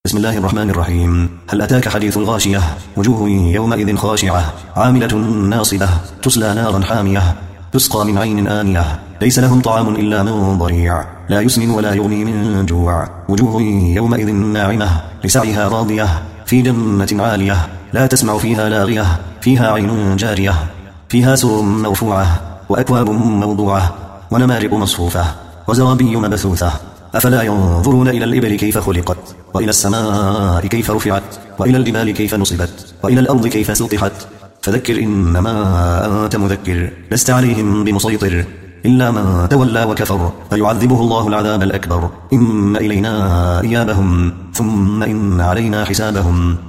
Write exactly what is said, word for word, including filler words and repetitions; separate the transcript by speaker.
Speaker 1: بسم الله الرحمن الرحيم. هل أتاك حديث الغاشية؟ وجوه يومئذ خاشعة عاملة ناصبة تصلى نارا حامية تسقى من عين آنية ليس لهم طعام إلا من ضريع لا يسمن ولا يغني من جوع وجوه يومئذ ناعمة لسعيها راضية في جنة عالية لا تسمع فيها لاغية فيها عين جارية فيها سرر مرفوعة وأكواب موضوعة ونمارق مصفوفة وزرابي مبثوثة أفلا ينظرون إلى الإبل كيف خلقت وإلى السماء كيف رفعت وإلى الجبال كيف نصبت وإلى الأرض كيف سطحت فذكر إنما أنت مذكر لست عليهم بمسيطر إلا من تولى وكفر فيعذبه الله العذاب الأكبر إن إلينا إيابهم ثم إن علينا حسابهم